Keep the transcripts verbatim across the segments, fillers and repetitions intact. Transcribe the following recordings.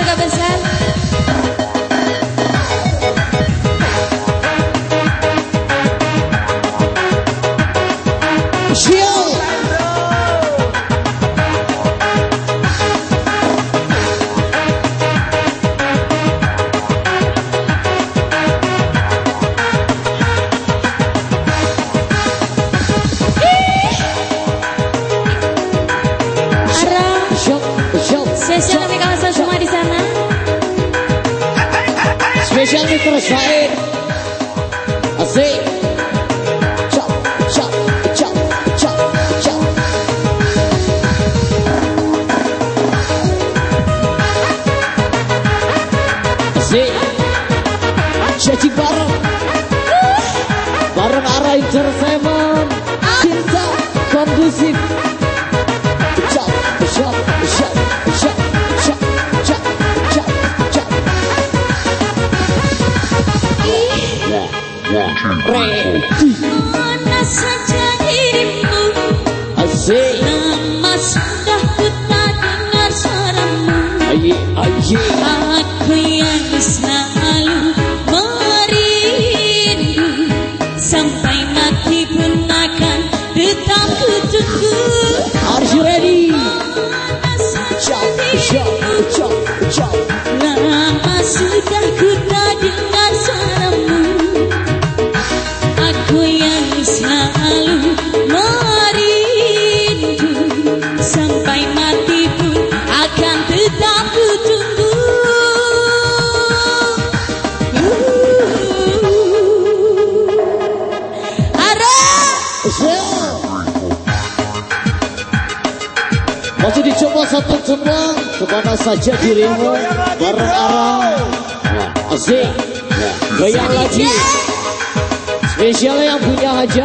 keluarga besar. Shield. Spesial kami kawasan semua di sana. Spesial nih terus Said. Asik. Cop, cop, cop, cop, cop. Asik. Jadi bareng. Bareng Ara Entertainment. Cinta kondusif. Cop, cop, cop, cop. Mana saja dirimu, asik. lama sudah ku tak dengar suaramu. Aye, aye. Aku yang selalu merindu, sampai mati pun akan tetap ku tunggu. Are you ready? Mana saja Jump, jump, dirimu, jump, jump. lama sudah ku tak dengar suaramu. Aku yang selalu merindu, sampai mati pun akan tetap ku tunggu. Ara, masih dicoba satu tembang. Kemana saja dirimu bareng Ara. Ya, asik. Ya, goyang lagi. Spesialnya yang punya hajat.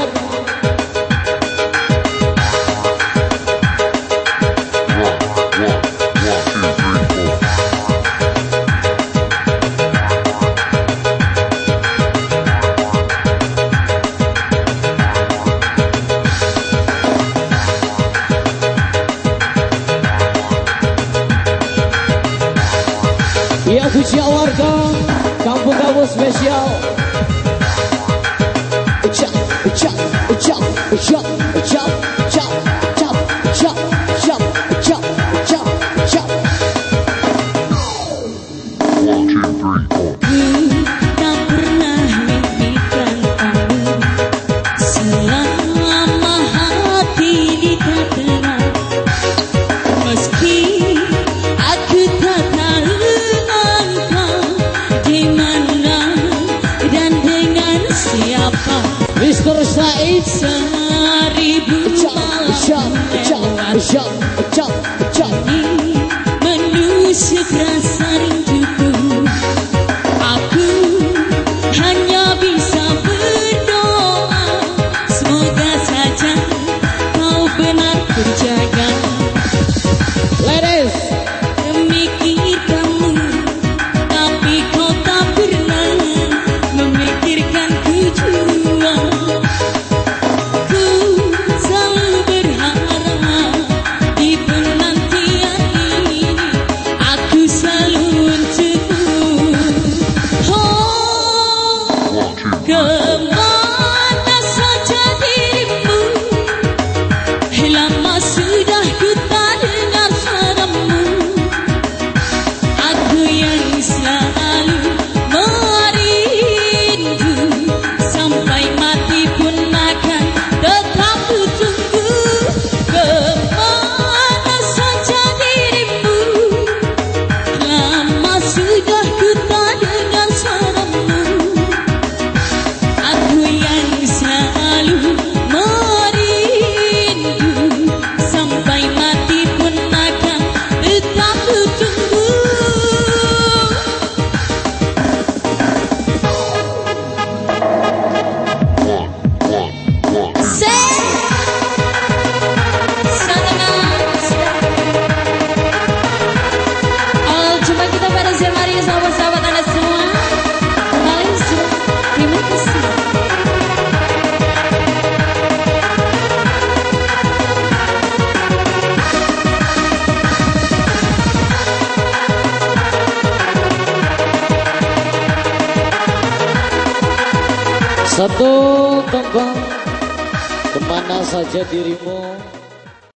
Ya, ya, ya. Ya, puji warga kampung-kampung spesial. Chop, chop, chop, chop, chop, chop, chop, chop, chop, chop, chop, chop. One, two, three, four. tak pernah mimpikan kamu selama hati di tak tenang. Meski aku tak tahu engkau di mana dan dengan siapa. Mister Said. Seribu malam Jump, jump, jump, menusuk rasa rinduku. Aku hanya bisa berdoa, semoga saja kau benar terjaga. Ladies, Memikir kamu, tapi kau tak pernah memikirkan tujuan. Ku selalu berharap di penantian ini, aku selalu untukmu. Oh, kemana saja dirimu, lama sudah ku tak dengar suaramu. Aku yang selalu merindu, sampai mati pun akan tetap ku tunggu. Kemana saja dirimu, lama sudah ku tak dengar suaramu. Aku Satu tembang, kemana saja dirimu.